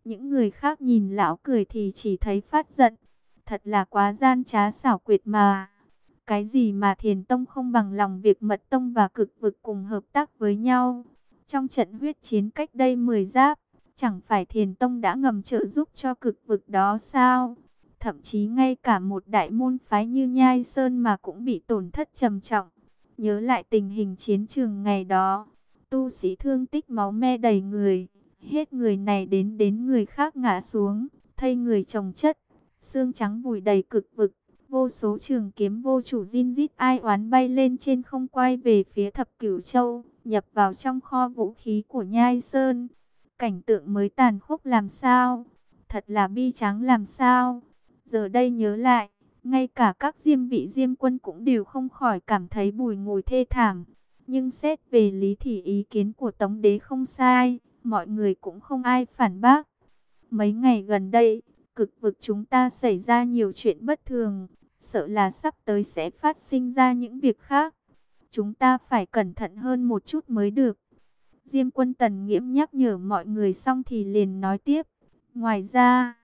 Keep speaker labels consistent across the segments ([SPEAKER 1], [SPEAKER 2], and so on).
[SPEAKER 1] Những người khác nhìn lão cười thì chỉ thấy phát giận. Thật là quá gian trá xảo quyệt mà. Cái gì mà Thiền Tông không bằng lòng việc Mật Tông và Cực Vực cùng hợp tác với nhau. Trong trận huyết chiến cách đây 10 giáp, chẳng phải Thiền Tông đã ngầm trợ giúp cho Cực Vực đó sao? Thậm chí ngay cả một đại môn phái như Nhai Sơn mà cũng bị tổn thất trầm trọng. Nhớ lại tình hình chiến trường ngày đó, tu sĩ thương tích máu me đầy người, hết người này đến người khác ngã xuống, thây người chồng chất, xương trắng vùi đầy Cực Vực. Vô số trường kiếm vô chủ rin rít ai oán bay lên trên không, quay về phía Thập Cửu Châu, nhập vào trong kho vũ khí của Nhai Sơn. Cảnh tượng mới tàn khốc làm sao, thật là bi tráng làm sao. Giờ đây nhớ lại, ngay cả các diêm vị diêm quân cũng đều không khỏi cảm thấy bùi ngùi thê thảm. Nhưng xét về lý thì ý kiến của Tống Đế không sai, mọi người cũng không ai phản bác. Mấy ngày gần đây, Cực Vực chúng ta xảy ra nhiều chuyện bất thường, sợ là sắp tới sẽ phát sinh ra những việc khác. Chúng ta phải cẩn thận hơn một chút mới được. Diêm Quân Tần Nghiễm nhắc nhở mọi người xong thì liền nói tiếp. Ngoài ra,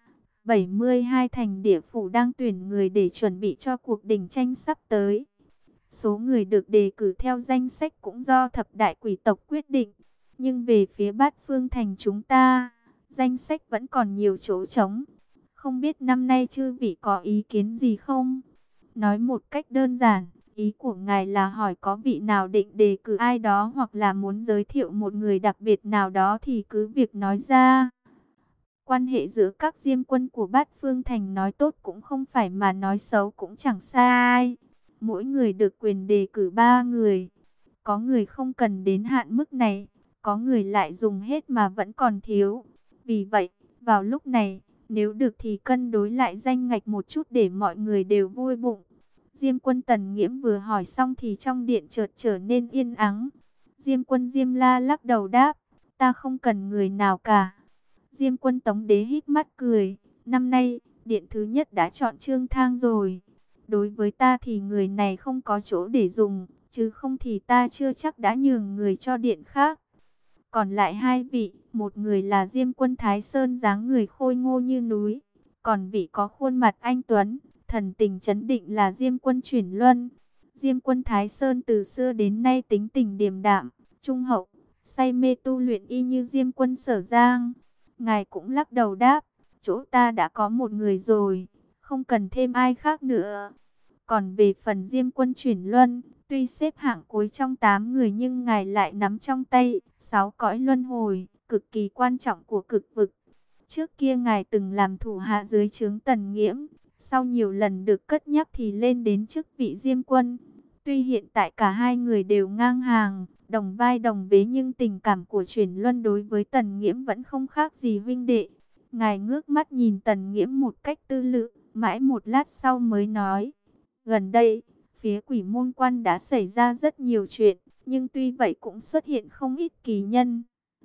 [SPEAKER 1] 72 thành địa phủ đang tuyển người để chuẩn bị cho cuộc đình tranh sắp tới. Số người được đề cử theo danh sách cũng do thập đại quỷ tộc quyết định. Nhưng về phía Bát Phương thành chúng ta, danh sách vẫn còn nhiều chỗ trống. Không biết năm nay chư vị có ý kiến gì không? Nói một cách đơn giản, ý của ngài là hỏi có vị nào định đề cử ai đó hoặc là muốn giới thiệu một người đặc biệt nào đó thì cứ việc nói ra. Quan hệ giữa các diêm quân của Bát Phương Thành nói tốt cũng không phải mà nói xấu cũng chẳng sai. Mỗi người được quyền đề cử 3 người. Có người không cần đến hạn mức này, có người lại dùng hết mà vẫn còn thiếu. Vì vậy, vào lúc này, nếu được thì cân đối lại danh ngạch một chút để mọi người đều vui bụng. Diêm Quân Tần Nghiễm vừa hỏi xong thì trong điện chợt trở nên yên ắng. Diêm Quân Diêm La lắc đầu đáp, ta không cần người nào cả. Diêm Quân Tống Đế híp mắt cười, năm nay, điện thứ nhất đã chọn Trương Thang rồi. Đối với ta thì người này không có chỗ để dùng, chứ không thì ta chưa chắc đã nhường người cho điện khác. Còn lại hai vị, một người là Diêm Quân Thái Sơn dáng người khôi ngô như núi, còn vị có khuôn mặt anh tuấn, thần tình trấn định là Diêm Quân Chuyển Luân. Diêm Quân Thái Sơn từ xưa đến nay tính tình điềm đạm, trung hậu, say mê tu luyện y như Diêm Quân Sở Giang. Ngài cũng lắc đầu đáp, chỗ ta đã có một người rồi, không cần thêm ai khác nữa. Còn về phần Diêm Quân Chuyển Luân, tuy xếp hạng cuối trong 8 người nhưng ngài lại nắm trong tay 6 cõi luân hồi, cực kỳ quan trọng của Cực Vực. Trước kia ngài từng làm thủ hạ dưới trướng Tần Nghiễm, sau nhiều lần được cất nhắc thì lên đến chức vị Diêm Quân. Tuy hiện tại cả hai người đều ngang hàng, đồng vai đồng vế nhưng tình cảm của Chuyển Luân đối với Tần Nghiễm vẫn không khác gì huynh đệ. Ngài ngước mắt nhìn Tần Nghiễm một cách tư lự, mãi một lát sau mới nói. Gần đây, phía Quỷ Môn Quan đã xảy ra rất nhiều chuyện, nhưng tuy vậy cũng xuất hiện không ít kỳ nhân.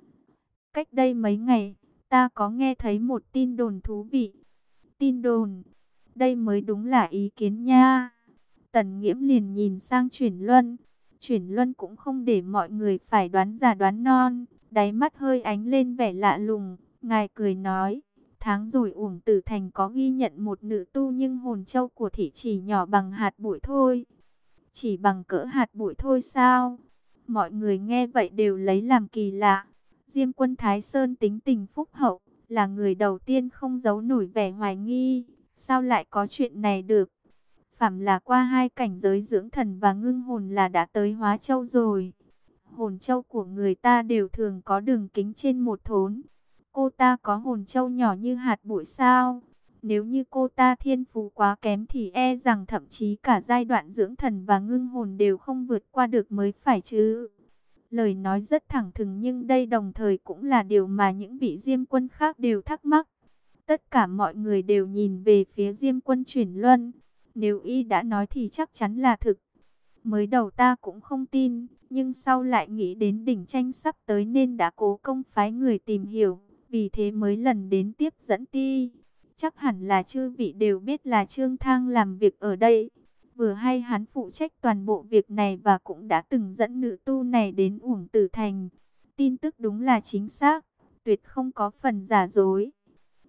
[SPEAKER 1] Cách đây mấy ngày, ta có nghe thấy một tin đồn thú vị. Tin đồn, đây mới đúng là ý kiến nha. Tần Nghiễm liền nhìn sang Chuyển Luân. Chuyển Luân cũng không để mọi người phải đoán già đoán non, đáy mắt hơi ánh lên vẻ lạ lùng. Ngài cười nói, tháng rồi Uổng Tử Thành có ghi nhận một nữ tu nhưng hồn châu của thị chỉ nhỏ bằng hạt bụi thôi. Chỉ bằng cỡ hạt bụi thôi sao? Mọi người nghe vậy đều lấy làm kỳ lạ. Diêm Quân Thái Sơn tính tình phúc hậu, là người đầu tiên không giấu nổi vẻ hoài nghi. Sao lại có chuyện này được? Phàm là qua 2 cảnh giới dưỡng thần và ngưng hồn là đã tới Hóa Châu rồi. Hồn châu của người ta đều thường có đường kính trên 1 thốn. Cô ta có hồn châu nhỏ như hạt bụi sao? Nếu như cô ta thiên phú quá kém thì e rằng thậm chí cả giai đoạn dưỡng thần và ngưng hồn đều không vượt qua được mới phải chứ. Lời nói rất thẳng thừng nhưng đây đồng thời cũng là điều mà những vị Diêm Quân khác đều thắc mắc. Tất cả mọi người đều nhìn về phía Diêm Quân Chuyển Luân. Nếu y đã nói thì chắc chắn là thực. Mới đầu ta cũng không tin, nhưng sau lại nghĩ đến đỉnh tranh sắp tới nên đã cố công phái người tìm hiểu. Vì thế mới lần đến tiếp dẫn ti. Chắc hẳn là chư vị đều biết là Trương Thang làm việc ở đây. Vừa hay hắn phụ trách toàn bộ việc này và cũng đã từng dẫn nữ tu này đến Uổng Tử Thành. Tin tức đúng là chính xác, tuyệt không có phần giả dối.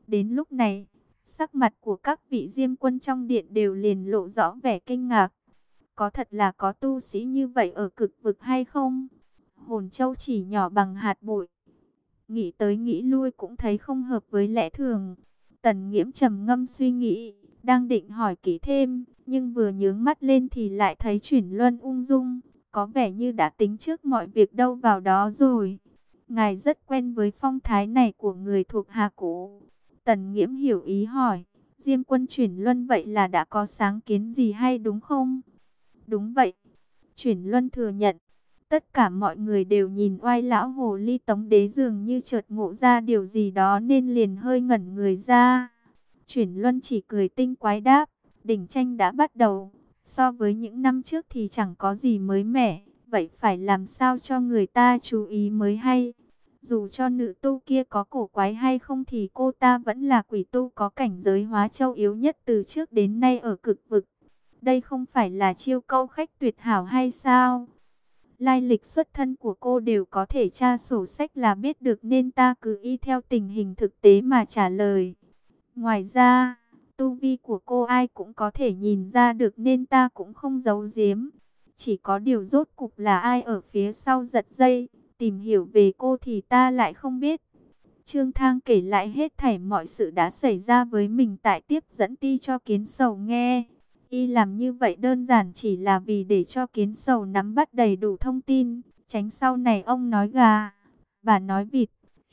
[SPEAKER 1] Đến lúc này, sắc mặt của các vị diêm quân trong điện đều liền lộ rõ vẻ kinh ngạc. Có thật là có tu sĩ như vậy ở cực vực hay không? Hồn châu chỉ nhỏ bằng hạt bụi. Nghĩ tới nghĩ lui cũng thấy không hợp với lẽ thường. Tần Nghiễm trầm ngâm suy nghĩ, đang định hỏi kỹ thêm, nhưng vừa nhướng mắt lên thì lại thấy Chuyển Luân ung dung, có vẻ như đã tính trước mọi việc đâu vào đó rồi. Ngài rất quen với phong thái này của người thuộc hạ cũ. Tần Nghiễm hiểu ý hỏi, Diêm quân Chuyển Luân vậy là đã có sáng kiến gì hay đúng không? Đúng vậy. Chuyển Luân thừa nhận. Tất cả mọi người đều nhìn oai lão hồ ly Tống Đế dường như chợt ngộ ra điều gì đó nên liền hơi ngẩn người ra. Chuyển Luân chỉ cười tinh quái đáp, đỉnh tranh đã bắt đầu. So với những năm trước thì chẳng có gì mới mẻ, vậy phải làm sao cho người ta chú ý mới hay. Dù cho nữ tu kia có cổ quái hay không thì cô ta vẫn là quỷ tu có cảnh giới hóa châu yếu nhất từ trước đến nay ở cực vực. Đây không phải là chiêu câu khách tuyệt hảo hay sao? Lai lịch xuất thân của cô đều có thể tra sổ sách là biết được nên ta cứ y theo tình hình thực tế mà trả lời. Ngoài ra, tu vi của cô ai cũng có thể nhìn ra được nên ta cũng không giấu giếm. Chỉ có điều rốt cục là ai ở phía sau giật dây, tìm hiểu về cô thì ta lại không biết. Trương Thang kể lại hết thảy mọi sự đã xảy ra với mình tại tiếp dẫn ti cho Kiến Sầu nghe. Y làm như vậy đơn giản chỉ là vì để cho Kiến Sầu nắm bắt đầy đủ thông tin, tránh sau này ông nói gà, bà nói vịt,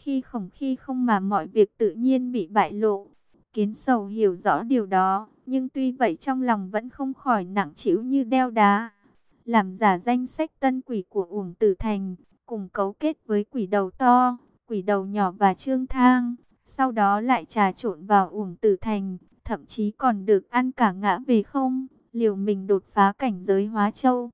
[SPEAKER 1] khi không mà mọi việc tự nhiên bị bại lộ. Kiến Sầu hiểu rõ điều đó, nhưng tuy vậy trong lòng vẫn không khỏi nặng trĩu như đeo đá. Làm giả danh sách tân quỷ của Uổng Tử Thành, cùng cấu kết với quỷ đầu to, quỷ đầu nhỏ và Trương Thang, sau đó lại trà trộn vào Uổng Tử Thành, thậm chí còn được ăn cả ngã về không, liều mình đột phá cảnh giới hóa châu.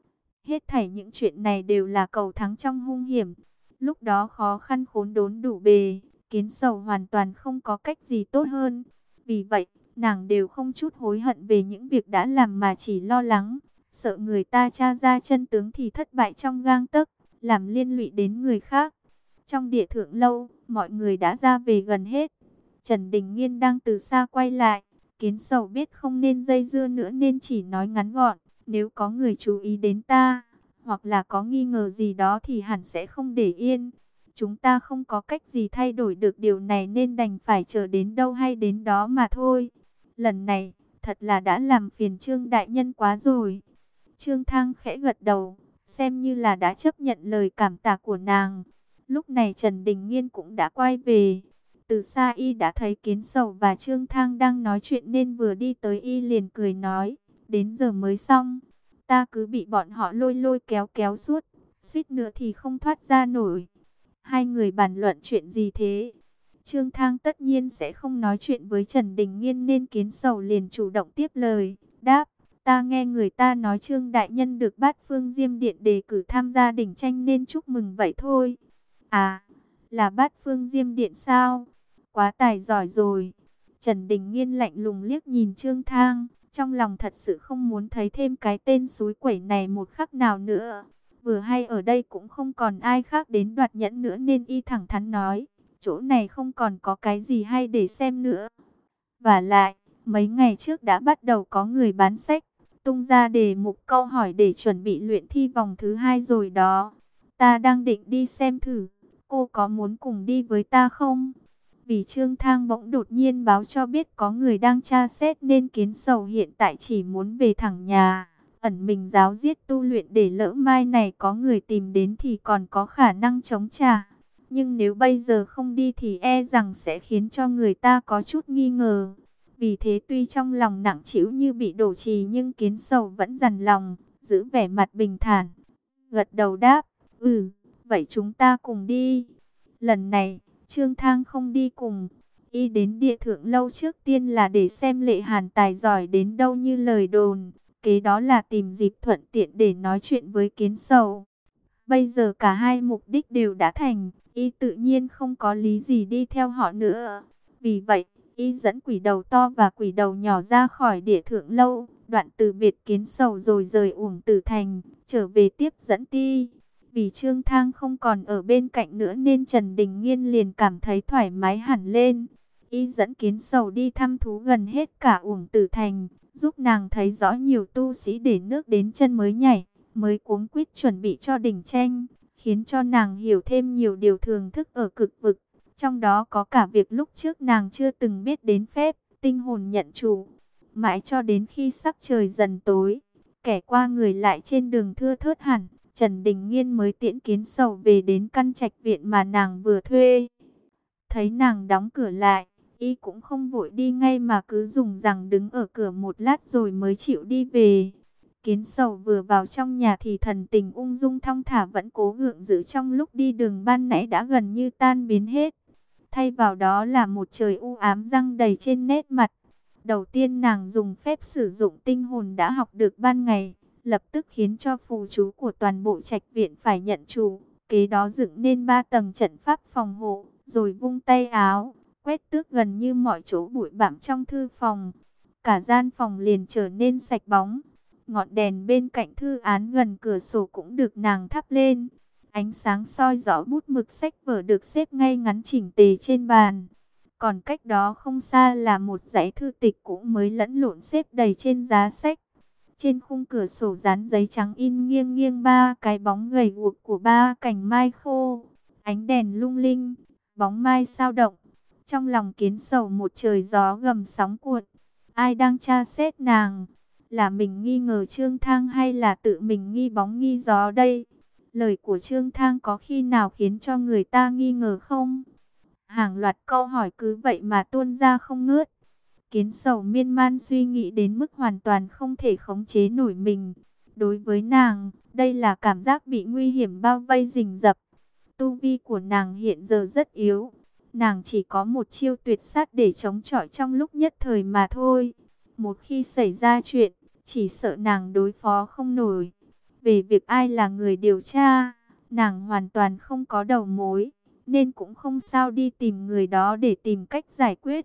[SPEAKER 1] Hết thảy những chuyện này đều là cầu thắng trong hung hiểm. Lúc đó khó khăn khốn đốn đủ bề, Kiến Sầu hoàn toàn không có cách gì tốt hơn. Vì vậy, nàng đều không chút hối hận về những việc đã làm mà chỉ lo lắng, sợ người ta tra ra chân tướng thì thất bại trong gang tấc, làm liên lụy đến người khác. Trong Địa Thượng lâu, mọi người đã ra về gần hết. Trần Đình Nghiên đang từ xa quay lại, Kiến Sầu biết không nên dây dưa nữa nên chỉ nói ngắn gọn, nếu có người chú ý đến ta, hoặc là có nghi ngờ gì đó thì hẳn sẽ không để yên. Chúng ta không có cách gì thay đổi được điều này nên đành phải chờ đến đâu hay đến đó mà thôi. Lần này, thật là đã làm phiền Trương đại nhân quá rồi. Trương Thang khẽ gật đầu, xem như là đã chấp nhận lời cảm tạ của nàng. Lúc này Trần Đình Nghiên cũng đã quay về. Từ xa y đã thấy Kiến Sầu và Trương Thang đang nói chuyện nên vừa đi tới y liền cười nói, đến giờ mới xong. Ta cứ bị bọn họ lôi lôi kéo kéo suốt, suýt nữa thì không thoát ra nổi. Hai người bàn luận chuyện gì thế? Trương Thang tất nhiên sẽ không nói chuyện với Trần Đình Nghiên nên Kiến Sầu liền chủ động tiếp lời, đáp, ta nghe người ta nói Trương đại nhân được Bát Phương Diêm Điện đề cử tham gia đỉnh tranh nên chúc mừng vậy thôi. À, là Bát Phương Diêm Điện sao? Quá tài giỏi rồi. Trần Đình Nghiên lạnh lùng liếc nhìn Trương Thang, trong lòng thật sự không muốn thấy thêm cái tên xúi quẩy này một khắc nào nữa. Vừa hay ở đây cũng không còn ai khác đến đoạt nhẫn nữa nên y thẳng thắn nói, chỗ này không còn có cái gì hay để xem nữa. Và lại, mấy ngày trước đã bắt đầu có người bán sách, tung ra đề mục câu hỏi để chuẩn bị luyện thi vòng thứ 2 rồi đó. Ta đang định đi xem thử, cô có muốn cùng đi với ta không? Vì Trương Thang bỗng đột nhiên báo cho biết có người đang tra xét nên Kiến Sầu hiện tại chỉ muốn về thẳng nhà, ẩn mình giáo giết tu luyện để lỡ mai này có người tìm đến thì còn có khả năng chống trả. Nhưng nếu bây giờ không đi thì e rằng sẽ khiến cho người ta có chút nghi ngờ. Vì thế tuy trong lòng nặng trĩu như bị đổ trì nhưng Kiến Sầu vẫn dằn lòng, giữ vẻ mặt bình thản. Gật đầu đáp, vậy chúng ta cùng đi. Lần này, Trương Thang không đi cùng. Y đến Địa Thượng lâu trước tiên là để xem Lệ Hàn tài giỏi đến đâu như lời đồn. Kế đó là tìm dịp thuận tiện để nói chuyện với Kiến Sầu. Bây giờ cả hai mục đích đều đã thành, y tự nhiên không có lý gì đi theo họ nữa. Vì vậy, y dẫn quỷ đầu to và quỷ đầu nhỏ ra khỏi Địa Thượng lâu, đoạn từ biệt Kiến Sầu rồi rời Uổng Tử Thành, trở về tiếp dẫn ti. Vì Trương Thang không còn ở bên cạnh nữa nên Trần Đình Nghiên liền cảm thấy thoải mái hẳn lên. Y dẫn Kiến Sầu đi thăm thú gần hết cả Uổng Tử Thành, giúp nàng thấy rõ nhiều tu sĩ để nước đến chân mới nhảy, mới cuống quýt chuẩn bị cho đỉnh tranh, khiến cho nàng hiểu thêm nhiều điều thường thức ở cực vực. Trong đó có cả việc lúc trước nàng chưa từng biết đến phép tinh hồn nhận chủ. Mãi cho đến khi sắc trời dần tối, kẻ qua người lại trên đường thưa thớt hẳn, Trần Đình Nghiên mới tiễn Kiến Sầu về đến căn trạch viện mà nàng vừa thuê. Thấy nàng đóng cửa lại, y cũng không vội đi ngay mà cứ dùng rằng đứng ở cửa một lát rồi mới chịu đi về. Kiến Sầu vừa vào trong nhà thì thần tình ung dung thong thả vẫn cố gượng giữ trong lúc đi đường ban nãy đã gần như tan biến hết. Thay vào đó là một trời u ám giăng đầy trên nét mặt. Đầu tiên nàng dùng phép sử dụng tinh hồn đã học được ban ngày, lập tức khiến cho phù chú của toàn bộ trạch viện phải nhận chủ. Kế đó dựng nên 3 tầng trận pháp phòng hộ, rồi vung tay áo, quét tước gần như mọi chỗ bụi bặm trong thư phòng. Cả gian phòng liền trở nên sạch bóng. Ngọn đèn bên cạnh thư án gần cửa sổ cũng được nàng thắp lên. Ánh sáng soi rõ bút mực sách vở được xếp ngay ngắn chỉnh tề trên bàn. Còn cách đó không xa là một dãy thư tịch cũ mới lẫn lộn xếp đầy trên giá sách. Trên khung cửa sổ dán giấy trắng in nghiêng nghiêng 3 cái bóng gầy guộc của 3 cành mai khô. Ánh đèn lung linh, bóng mai sao động. Trong lòng Kiến Sầu một trời gió gầm sóng cuộn. Ai đang tra xét nàng? Là mình nghi ngờ Trương Thang hay là tự mình nghi bóng nghi gió đây? Lời của Trương Thang có khi nào khiến cho người ta nghi ngờ không? Hàng loạt câu hỏi cứ vậy mà tuôn ra không ngớt. Kiến Sầu miên man suy nghĩ đến mức hoàn toàn không thể khống chế nổi mình. Đối với nàng, đây là cảm giác bị nguy hiểm bao vây rình rập. Tu vi của nàng hiện giờ rất yếu. Nàng chỉ có một chiêu tuyệt sát để chống chọi trong lúc nhất thời mà thôi. Một khi xảy ra chuyện, chỉ sợ nàng đối phó không nổi. Về việc ai là người điều tra, nàng hoàn toàn không có đầu mối, nên cũng không sao đi tìm người đó để tìm cách giải quyết.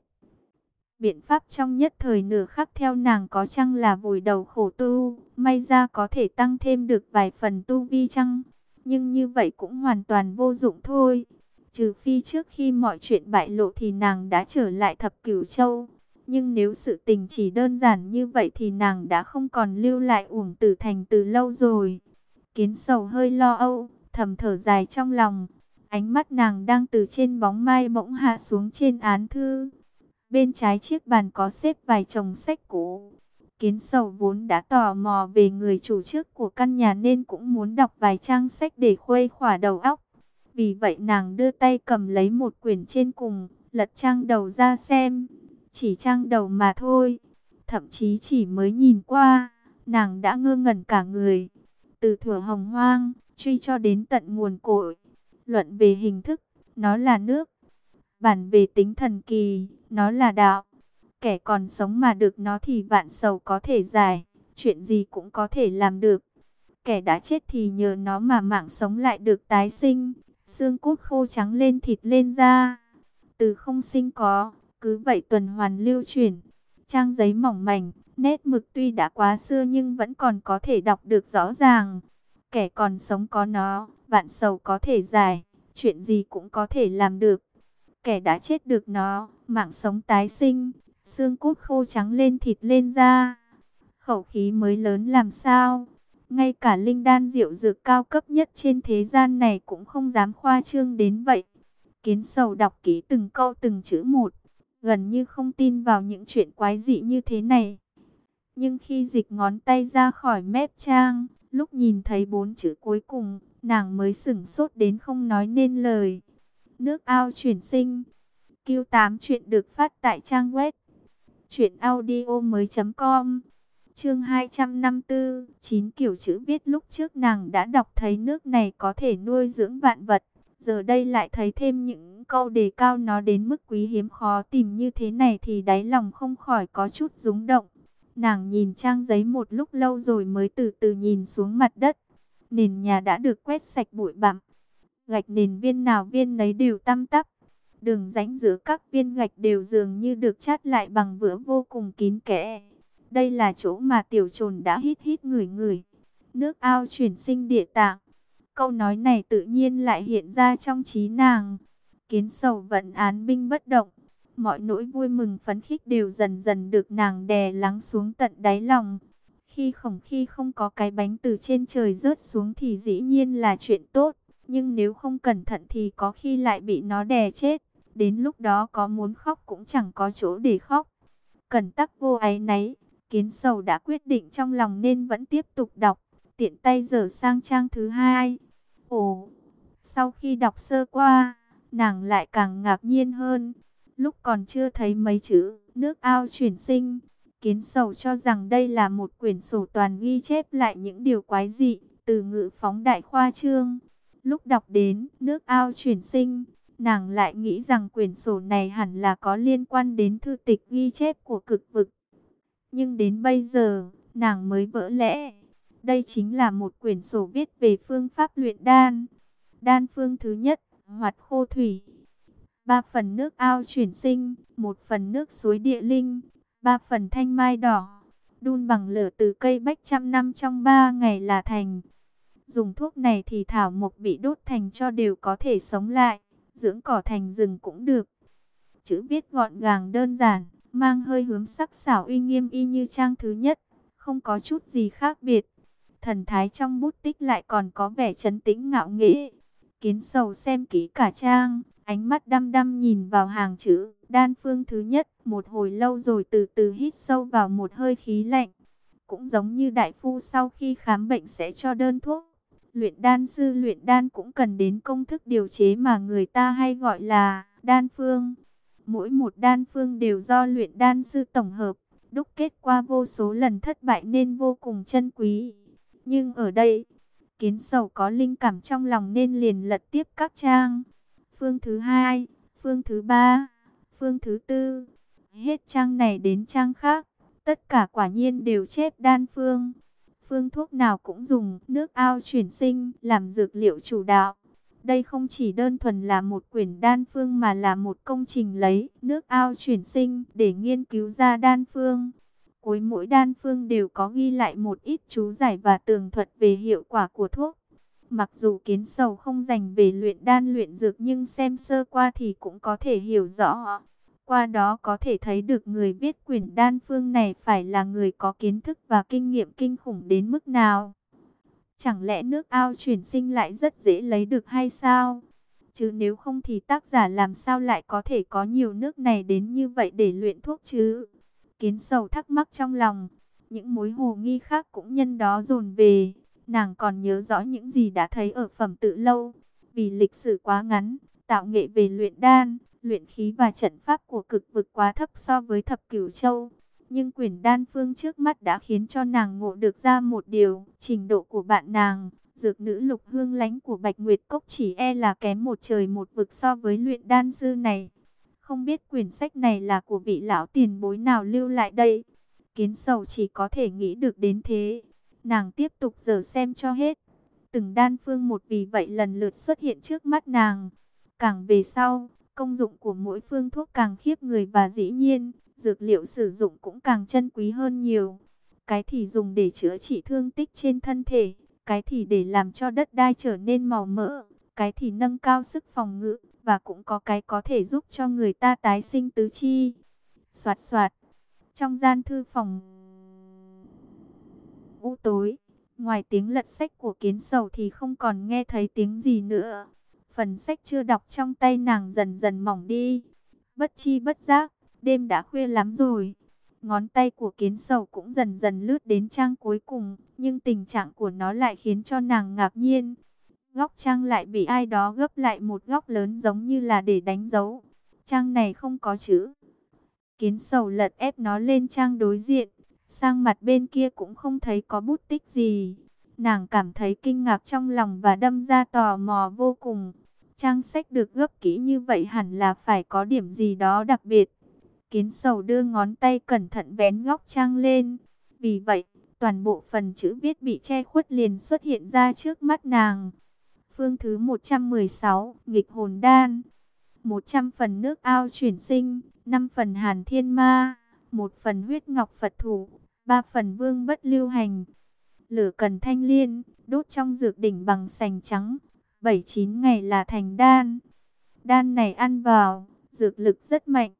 [SPEAKER 1] Biện pháp trong nhất thời nửa khắc theo nàng có chăng là vùi đầu khổ tu, may ra có thể tăng thêm được vài phần tu vi chăng? Nhưng như vậy cũng hoàn toàn vô dụng thôi. Trừ phi trước khi mọi chuyện bại lộ thì nàng đã trở lại Thập Cửu Châu. Nhưng nếu sự tình chỉ đơn giản như vậy thì nàng đã không còn lưu lại Uổng Tử Thành từ lâu rồi. Kiến Sầu hơi lo âu, thầm thở dài trong lòng. Ánh mắt nàng đang từ trên bóng mai bỗng hạ xuống trên án thư. Bên trái chiếc bàn có xếp vài chồng sách cũ. Kiến Sầu vốn đã tò mò về người chủ trước của căn nhà nên cũng muốn đọc vài trang sách để khuây khỏa đầu óc. Vì vậy nàng đưa tay cầm lấy một quyển trên cùng, lật trang đầu ra xem. Chỉ trang đầu mà thôi. Thậm chí chỉ mới nhìn qua, nàng đã ngơ ngẩn cả người. Từ thuở hồng hoang, truy cho đến tận nguồn cội. Luận về hình thức, nó là nước. Bản về tính thần kỳ, nó là đạo. Kẻ còn sống mà được nó thì vạn sầu có thể giải, chuyện gì cũng có thể làm được. Kẻ đã chết thì nhờ nó mà mạng sống lại được tái sinh, xương cốt khô trắng lên thịt lên da. Từ không sinh có, cứ vậy tuần hoàn lưu chuyển. Trang giấy mỏng mảnh, nét mực tuy đã quá xưa nhưng vẫn còn có thể đọc được rõ ràng. Kẻ còn sống có nó, vạn sầu có thể giải, chuyện gì cũng có thể làm được. Kẻ đã chết được nó, mạng sống tái sinh, xương cốt khô trắng lên thịt lên da. Khẩu khí mới lớn làm sao? Ngay cả linh đan diệu dược cao cấp nhất trên thế gian này cũng không dám khoa trương đến vậy. Kiến Sầu đọc kỹ từng câu từng chữ một, gần như không tin vào những chuyện quái dị như thế này. Nhưng khi dịch ngón tay ra khỏi mép trang, lúc nhìn thấy 4 chữ cuối cùng, nàng mới sửng sốt đến không nói nên lời. Nước ao chuyển sinh. Q8 chuyện được phát tại trang web truyệnaudiomoi.com. Chương 254, 9 kiểu chữ viết lúc trước nàng đã đọc thấy nước này có thể nuôi dưỡng vạn vật, giờ đây lại thấy thêm những câu đề cao nó đến mức quý hiếm khó tìm như thế này thì đáy lòng không khỏi có chút rung động. Nàng nhìn trang giấy một lúc lâu rồi mới từ từ nhìn xuống mặt đất. Nền nhà đã được quét sạch bụi bặm, gạch nền viên nào viên nấy đều tăm tắp. Đường rãnh giữa các viên gạch đều dường như được chát lại bằng vữa vô cùng kín kẽ. Đây là chỗ mà tiểu trồn đã hít hít ngửi ngửi. Nước ao chuyển sinh địa tạng. Câu nói này tự nhiên lại hiện ra trong trí nàng. Kiến Sầu vẫn án binh bất động. Mọi nỗi vui mừng phấn khích đều dần dần được nàng đè lắng xuống tận đáy lòng. Khi không có cái bánh từ trên trời rớt xuống thì dĩ nhiên là chuyện tốt. Nhưng nếu không cẩn thận thì có khi lại bị nó đè chết. Đến lúc đó có muốn khóc cũng chẳng có chỗ để khóc. Cẩn tắc vô áy náy, Kiến Sầu đã quyết định trong lòng nên vẫn tiếp tục đọc. Tiện tay dở sang trang thứ 2. Ồ, sau khi đọc sơ qua, nàng lại càng ngạc nhiên hơn. Lúc còn chưa thấy mấy chữ nước ao chuyển sinh, Kiến Sầu cho rằng đây là một quyển sổ toàn ghi chép lại những điều quái dị, từ ngữ phóng đại khoa trương. Lúc đọc đến nước ao chuyển sinh, nàng lại nghĩ rằng quyển sổ này hẳn là có liên quan đến thư tịch ghi chép của cực vực. Nhưng đến bây giờ, nàng mới vỡ lẽ. Đây chính là một quyển sổ viết về phương pháp luyện đan. Đan phương thứ nhất, hoạt khô thủy. 3 phần nước ao chuyển sinh, 1 phần nước suối địa linh, 3 phần thanh mai đỏ. Đun bằng lửa từ cây bách trăm năm trong 3 ngày là thành. Dùng thuốc này thì thảo mộc bị đốt thành cho đều có thể sống lại. Dưỡng cỏ thành rừng cũng được. Chữ viết gọn gàng đơn giản, mang hơi hướng sắc sảo uy nghiêm y như trang thứ nhất. Không có chút gì khác biệt. Thần thái trong bút tích lại còn có vẻ trấn tĩnh ngạo nghễ. Kiến Sầu xem kỹ cả trang, ánh mắt đăm đăm nhìn vào hàng chữ đan phương thứ nhất, một hồi lâu rồi từ từ hít sâu vào một hơi khí lạnh. Cũng giống như đại phu sau khi khám bệnh sẽ cho đơn thuốc, luyện đan sư luyện đan cũng cần đến công thức điều chế mà người ta hay gọi là đan phương. Mỗi một đan phương đều do luyện đan sư tổng hợp, đúc kết qua vô số lần thất bại nên vô cùng chân quý. Nhưng ở đây, Kiến Sầu có linh cảm trong lòng nên liền lật tiếp các trang. Phương thứ 2, phương thứ 3, phương thứ 4, hết trang này đến trang khác, tất cả quả nhiên đều chép đan phương. Phương thuốc nào cũng dùng nước ao chuyển sinh làm dược liệu chủ đạo. Đây không chỉ đơn thuần là một quyển đan phương mà là một công trình lấy nước ao chuyển sinh để nghiên cứu ra đan phương. Cuối mỗi đan phương đều có ghi lại một ít chú giải và tường thuật về hiệu quả của thuốc. Mặc dù Kiến Sầu không dành về luyện đan luyện dược nhưng xem sơ qua thì cũng có thể hiểu rõ. Qua đó có thể thấy được người viết quyển đan phương này phải là người có kiến thức và kinh nghiệm kinh khủng đến mức nào. Chẳng lẽ nước ao chuyển sinh lại rất dễ lấy được hay sao? Chứ nếu không thì tác giả làm sao lại có thể có nhiều nước này đến như vậy để luyện thuốc chứ? Kiến Sầu thắc mắc trong lòng, những mối hồ nghi khác cũng nhân đó dồn về. Nàng còn nhớ rõ những gì đã thấy ở Phẩm Tự Lâu. Vì lịch sử quá ngắn, tạo nghệ về luyện đan, luyện khí và trận pháp của cực vực quá thấp so với Thập Cửu Châu. Nhưng quyển đan phương trước mắt đã khiến cho nàng ngộ được ra một điều, trình độ của bạn nàng, dược nữ Lục Hương Lánh của Bạch Nguyệt Cốc chỉ e là kém một trời một vực so với luyện đan sư này. Không biết quyển sách này là của vị lão tiền bối nào lưu lại đây. Kiến Sầu chỉ có thể nghĩ được đến thế. Nàng tiếp tục dở xem cho hết. Từng đan phương một vì vậy lần lượt xuất hiện trước mắt nàng. Càng về sau, công dụng của mỗi phương thuốc càng khiếp người và dĩ nhiên, dược liệu sử dụng cũng càng chân quý hơn nhiều. Cái thì dùng để chữa trị thương tích trên thân thể, cái thì để làm cho đất đai trở nên màu mỡ, cái thì nâng cao sức phòng ngự, và cũng có cái có thể giúp cho người ta tái sinh tứ chi. Soạt soạt, trong gian thư phòng u tối, ngoài tiếng lật sách của Kiến Sầu thì không còn nghe thấy tiếng gì nữa. Phần sách chưa đọc trong tay nàng dần dần mỏng đi. Bất chi bất giác, đêm đã khuya lắm rồi. Ngón tay của Kiến Sầu cũng dần dần lướt đến trang cuối cùng, nhưng tình trạng của nó lại khiến cho nàng ngạc nhiên. Góc trang lại bị ai đó gấp lại một góc lớn giống như là để đánh dấu. Trang này không có chữ. Kiến Sầu lật ép nó lên trang đối diện, sang mặt bên kia cũng không thấy có bút tích gì. Nàng cảm thấy kinh ngạc trong lòng và đâm ra tò mò vô cùng. Trang sách được gấp kỹ như vậy hẳn là phải có điểm gì đó đặc biệt. Kiến Sầu đưa ngón tay cẩn thận vén góc trang lên. Vì vậy, toàn bộ phần chữ viết bị che khuất liền xuất hiện ra trước mắt nàng. Phương thứ 116, nghịch hồn đan. 100 phần nước ao chuyển sinh, 5 phần hàn thiên ma, 1 phần huyết ngọc Phật thủ, 3 phần vương bất lưu hành. Lửa cần thanh liên, đốt trong dược đỉnh bằng sành trắng, 7-9 ngày là thành đan. Đan này ăn vào, dược lực rất mạnh.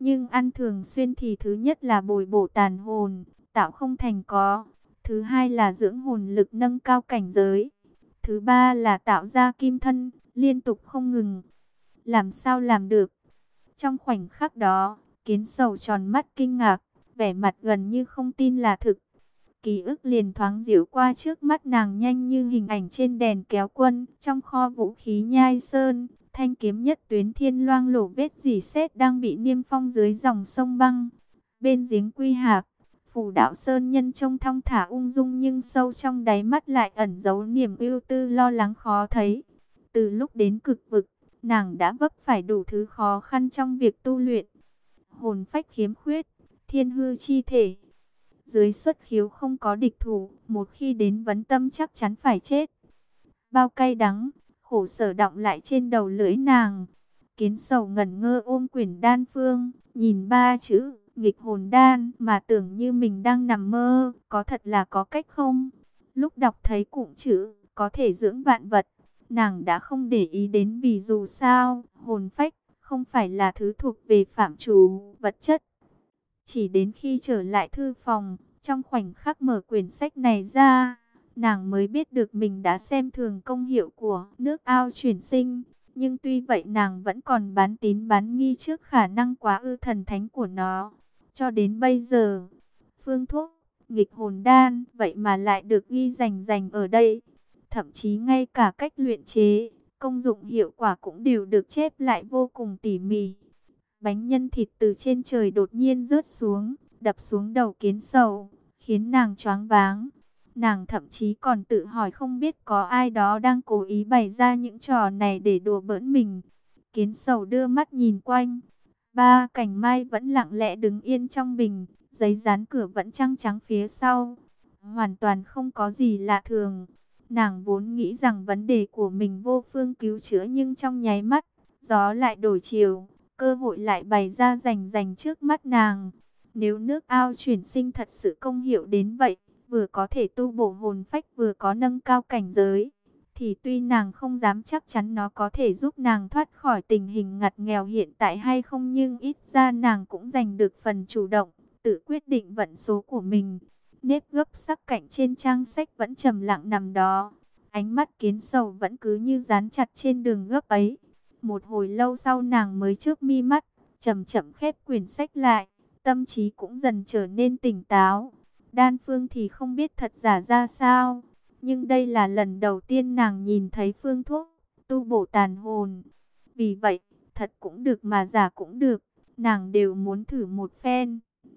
[SPEAKER 1] Nhưng ăn thường xuyên thì thứ nhất là bồi bổ tàn hồn, tạo không thành có. Thứ hai là dưỡng hồn lực nâng cao cảnh giới. Thứ ba là tạo ra kim thân, liên tục không ngừng. Làm sao làm được? Trong khoảnh khắc đó, Kiến Sầu tròn mắt kinh ngạc, vẻ mặt gần như không tin là thực. Ký ức liền thoáng diễu qua trước mắt nàng nhanh như hình ảnh trên đèn kéo quân. Trong kho vũ khí Nhai Sơn, thanh kiếm nhất tuyến thiên loang lổ vết dỉ sét đang bị niêm phong dưới dòng sông băng. Bên giếng Quy Hạc, Phù Đạo Sơn nhân trông thong thả ung dung, nhưng sâu trong đáy mắt lại ẩn giấu niềm ưu tư lo lắng khó thấy. Từ lúc đến cực vực, nàng đã vấp phải đủ thứ khó khăn trong việc tu luyện. Hồn phách khiếm khuyết, thiên hư chi thể. Dưới xuất khiếu không có địch thủ, một khi đến vấn tâm chắc chắn phải chết. Bao cay đắng, khổ sở đọng lại trên đầu lưỡi nàng. Kiến Sầu ngẩn ngơ ôm quyển đan phương, nhìn ba chữ nghịch hồn đan mà tưởng như mình đang nằm mơ. Có thật là có cách không? Lúc đọc thấy cụm chữ có thể dưỡng vạn vật, nàng đã không để ý đến, vì dù sao hồn phách không phải là thứ thuộc về phạm trù vật chất. Chỉ đến khi trở lại thư phòng, trong khoảnh khắc mở quyển sách này ra, nàng mới biết được mình đã xem thường công hiệu của nước ao chuyển sinh. Nhưng tuy vậy nàng vẫn còn bán tín bán nghi trước khả năng quá ư thần thánh của nó. Cho đến bây giờ, phương thuốc nghịch hồn đan vậy mà lại được ghi rành rành ở đây. Thậm chí ngay cả cách luyện chế, công dụng hiệu quả cũng đều được chép lại vô cùng tỉ mỉ. Bánh nhân thịt từ trên trời đột nhiên rớt xuống, đập xuống đầu Kiến Sầu, khiến nàng choáng váng. Nàng thậm chí còn tự hỏi không biết có ai đó đang cố ý bày ra những trò này để đùa bỡn mình. Kiến Sầu đưa mắt nhìn quanh. Ba cành mai vẫn lặng lẽ đứng yên trong bình, giấy dán cửa vẫn trăng trắng phía sau. Hoàn toàn không có gì lạ thường. Nàng vốn nghĩ rằng vấn đề của mình vô phương cứu chữa, nhưng trong nháy mắt, gió lại đổi chiều, cơ hội lại bày ra rành rành trước mắt nàng. Nếu nước ao chuyển sinh thật sự công hiệu đến vậy, vừa có thể tu bổ hồn phách vừa có nâng cao cảnh giới, thì tuy nàng không dám chắc chắn nó có thể giúp nàng thoát khỏi tình hình ngặt nghèo hiện tại hay không, nhưng ít ra nàng cũng giành được phần chủ động, tự quyết định vận số của mình. Nếp gấp sắc cạnh trên trang sách vẫn trầm lặng nằm đó. Ánh mắt Kiến Sầu vẫn cứ như dán chặt trên đường gấp ấy. Một hồi lâu sau nàng mới chớp mi mắt, chậm chậm khép quyển sách lại, tâm trí cũng dần trở nên tỉnh táo. Đan phương thì không biết thật giả ra sao, nhưng đây là lần đầu tiên nàng nhìn thấy phương thuốc tu bổ tàn hồn. Vì vậy, thật cũng được mà giả cũng được, nàng đều muốn thử một phen.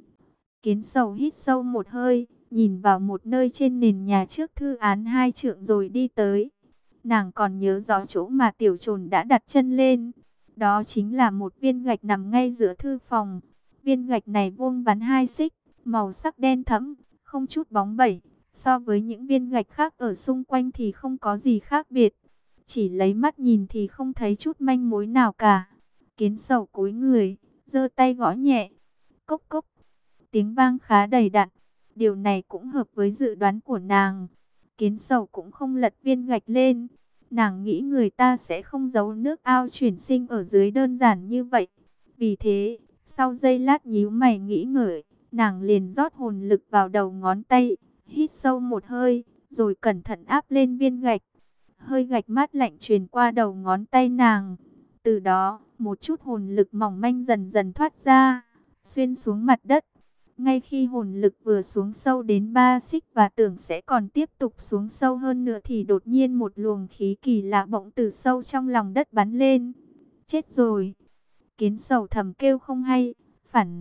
[SPEAKER 1] Kiến Sầu hít sâu một hơi, nhìn vào một nơi trên nền nhà trước thư án 2 trượng rồi đi tới. Nàng còn nhớ rõ chỗ mà Tiểu Trồn đã đặt chân lên. Đó chính là một viên gạch nằm ngay giữa thư phòng. Viên gạch này vuông vắn 2 xích, màu sắc đen thẫm, không chút bóng bẩy. So với những viên gạch khác ở xung quanh thì không có gì khác biệt. Chỉ lấy mắt nhìn thì không thấy chút manh mối nào cả. Kiến Sầu cúi người, giơ tay gõ nhẹ. Cốc cốc. Tiếng vang khá đầy đặn. Điều này cũng hợp với dự đoán của nàng. Kiến Sầu cũng không lật viên gạch lên. Nàng nghĩ người ta sẽ không giấu nước ao chuyển sinh ở dưới đơn giản như vậy. Vì thế, sau giây lát nhíu mày nghĩ ngợi, nàng liền rót hồn lực vào đầu ngón tay, hít sâu một hơi, rồi cẩn thận áp lên viên gạch. Hơi gạch mát lạnh truyền qua đầu ngón tay nàng. Từ đó, một chút hồn lực mỏng manh dần dần thoát ra, xuyên xuống mặt đất. Ngay khi hồn lực vừa xuống sâu đến 3 xích và tưởng sẽ còn tiếp tục xuống sâu hơn nữa, thì đột nhiên một luồng khí kỳ lạ bỗng từ sâu trong lòng đất bắn lên. Chết rồi! Kiến Sầu thầm kêu không hay, phản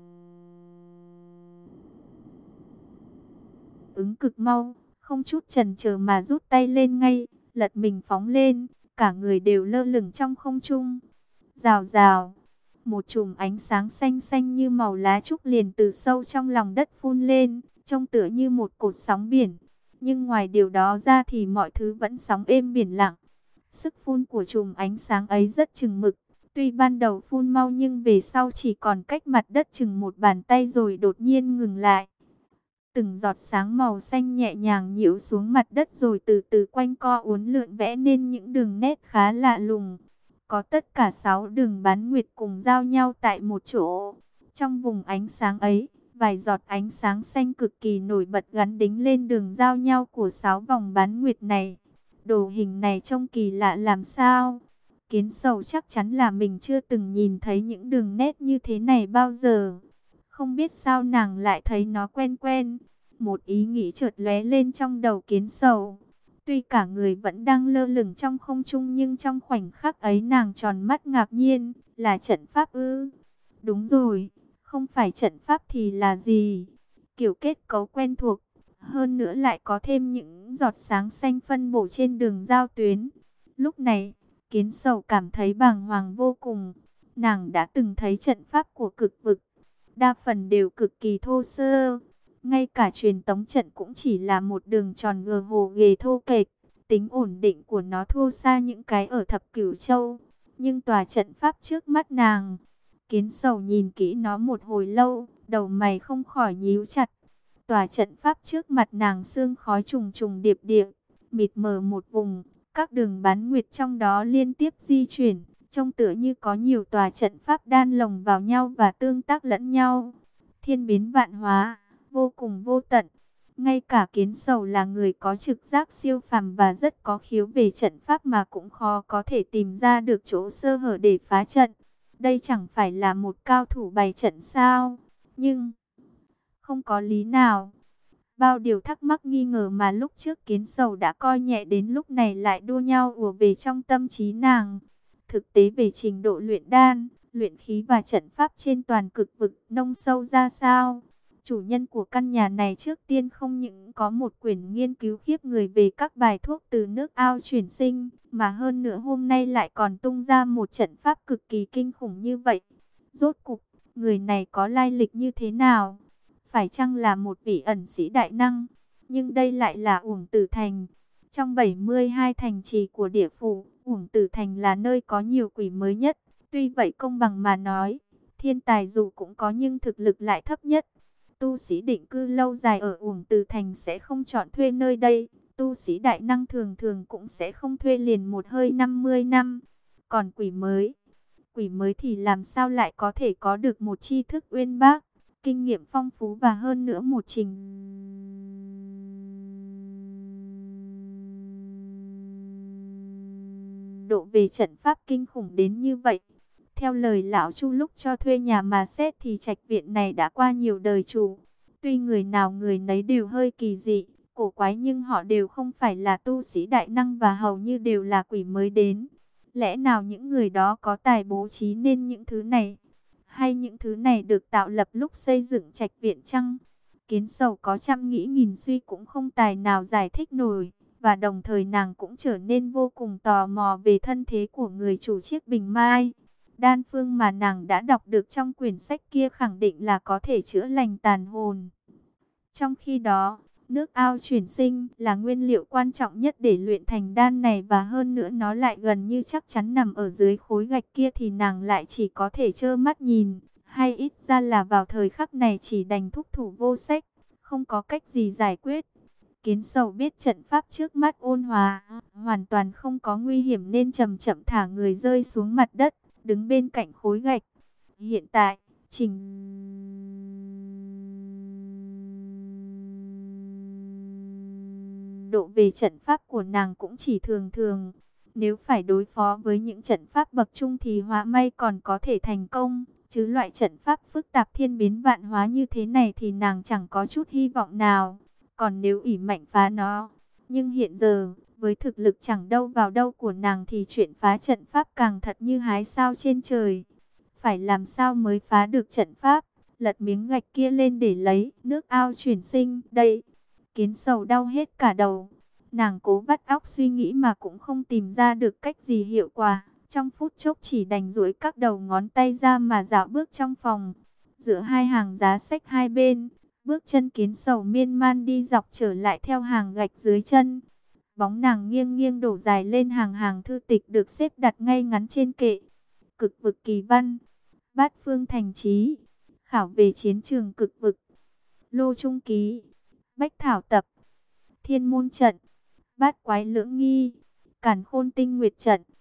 [SPEAKER 1] ứng cực mau, không chút chần chờ mà rút tay lên ngay, lật mình phóng lên, cả người đều lơ lửng trong không trung. Rào rào! Một chùm ánh sáng xanh xanh như màu lá trúc liền từ sâu trong lòng đất phun lên, trông tựa như một cột sóng biển. Nhưng ngoài điều đó ra thì mọi thứ vẫn sóng êm biển lặng. Sức phun của chùm ánh sáng ấy rất chừng mực. Tuy ban đầu phun mau nhưng về sau chỉ còn cách mặt đất chừng một bàn tay rồi đột nhiên ngừng lại. Từng giọt sáng màu xanh nhẹ nhàng nhiễu xuống mặt đất rồi từ từ quanh co uốn lượn vẽ nên những đường nét khá lạ lùng. có tất cả 6 đường bán nguyệt cùng giao nhau tại một chỗ. Trong vùng ánh sáng ấy, vài giọt ánh sáng xanh cực kỳ nổi bật gắn đính lên đường giao nhau của 6 vòng bán nguyệt này. Đồ hình này trông kỳ lạ làm sao? Kiến Sầu chắc chắn là mình chưa từng nhìn thấy những đường nét như thế này bao giờ. Không biết sao nàng lại thấy nó quen quen. Một ý nghĩ chợt lóe lên trong đầu Kiến Sầu. Tuy cả người vẫn đang lơ lửng trong không trung nhưng trong khoảnh khắc ấy nàng tròn mắt ngạc nhiên, là trận pháp ư? Đúng rồi, không phải trận pháp thì là gì? Kiểu kết cấu quen thuộc, hơn nữa lại có thêm những giọt sáng xanh phân bổ trên đường giao tuyến. Lúc này, Kiến Sầu cảm thấy bàng hoàng vô cùng. Nàng đã từng thấy trận pháp của cực vực, đa phần đều cực kỳ thô sơ. Ngay cả truyền tống trận cũng chỉ là một đường tròn gờ hồ ghề thô kệch. Tính ổn định của nó thua xa những cái ở Thập Cửu Châu. Nhưng tòa trận pháp trước mắt nàng, Kiến Sầu nhìn kỹ nó một hồi lâu, đầu mày không khỏi nhíu chặt. Tòa trận pháp trước mặt nàng sương khói trùng trùng điệp điệp, mịt mờ một vùng, các đường bán nguyệt trong đó liên tiếp di chuyển, trông tựa như có nhiều tòa trận pháp đan lồng vào nhau và tương tác lẫn nhau. Thiên biến vạn hóa, vô cùng vô tận. Ngay cả Kiến Sầu là người có trực giác siêu phàm và rất có khiếu về trận pháp mà cũng khó có thể tìm ra được chỗ sơ hở để phá trận. Đây chẳng phải là một cao thủ bày trận sao? Nhưng không có lý nào. Bao điều thắc mắc nghi ngờ mà lúc trước Kiến Sầu đã coi nhẹ đến lúc này lại đua nhau ùa về trong tâm trí nàng. Thực tế về trình độ luyện đan, luyện khí và trận pháp trên toàn cực vực nông sâu ra sao? Chủ nhân của căn nhà này trước tiên không những có một quyển nghiên cứu khiếp người về các bài thuốc từ nước ao chuyển sinh, mà hơn nữa hôm nay lại còn tung ra một trận pháp cực kỳ kinh khủng như vậy. Rốt cục, người này có lai lịch như thế nào? Phải chăng là một vị ẩn sĩ đại năng? Nhưng đây lại là Uổng Tử Thành. Trong 72 thành trì của địa phủ, Uổng Tử Thành là nơi có nhiều quỷ mới nhất. Tuy vậy công bằng mà nói, thiên tài dù cũng có nhưng thực lực lại thấp nhất. Tu sĩ định cư lâu dài ở Uổng Từ Thành sẽ không chọn thuê nơi đây. Tu sĩ đại năng thường thường cũng sẽ không thuê liền một hơi 50 năm. Còn quỷ mới thì làm sao lại có thể có được một tri thức uyên bác, kinh nghiệm phong phú và hơn nữa một trình độ về trận pháp kinh khủng đến như vậy. Theo lời lão Chu lúc cho thuê nhà mà xét thì trạch viện này đã qua nhiều đời chủ. Tuy người nào người nấy đều hơi kỳ dị, cổ quái nhưng họ đều không phải là tu sĩ đại năng và hầu như đều là quỷ mới đến. Lẽ nào những người đó có tài bố trí nên những thứ này? Hay những thứ này được tạo lập lúc xây dựng trạch viện chăng? Kiến Sầu có trăm nghĩ nghìn suy cũng không tài nào giải thích nổi. Và đồng thời nàng cũng trở nên vô cùng tò mò về thân thế của người chủ chiếc bình mai. Đan phương mà nàng đã đọc được trong quyển sách kia khẳng định là có thể chữa lành tàn hồn. Trong khi đó, nước ao chuyển sinh là nguyên liệu quan trọng nhất để luyện thành đan này và hơn nữa nó lại gần như chắc chắn nằm ở dưới khối gạch kia thì nàng lại chỉ có thể trơ mắt nhìn. Hay ít ra là vào thời khắc này chỉ đành thúc thủ vô sách, không có cách gì giải quyết. Kiến Sầu biết trận pháp trước mắt ôn hòa, hoàn toàn không có nguy hiểm nên chậm chậm thả người rơi xuống mặt đất, đứng bên cạnh khối gạch. Hiện tại, trình độ về trận pháp của nàng cũng chỉ thường thường. Nếu phải đối phó với những trận pháp bậc trung thì hóa may còn có thể thành công. Chứ loại trận pháp phức tạp thiên biến vạn hóa như thế này thì nàng chẳng có chút hy vọng nào. Còn nếu ỷ mạnh phá nó, nhưng hiện giờ, với thực lực chẳng đâu vào đâu của nàng thì chuyện phá trận pháp càng thật như hái sao trên trời. Phải làm sao mới phá được trận pháp, lật miếng gạch kia lên để lấy nước ao chuyển sinh đây. Kiến Sầu đau hết cả đầu. Nàng cố vắt óc suy nghĩ mà cũng không tìm ra được cách gì hiệu quả. Trong phút chốc chỉ đành duỗi các đầu ngón tay ra mà dạo bước trong phòng. Giữa hai hàng giá sách hai bên, bước chân Kiến Sầu miên man đi dọc trở lại theo hàng gạch dưới chân. Bóng nàng nghiêng nghiêng đổ dài lên hàng hàng thư tịch được xếp đặt ngay ngắn trên kệ. Cực vực kỳ văn, Bát phương thành trí, khảo về chiến trường cực vực, Lô trung ký, Bách thảo tập, Thiên môn trận, Bát quái lưỡng nghi, Càn khôn tinh nguyệt trận,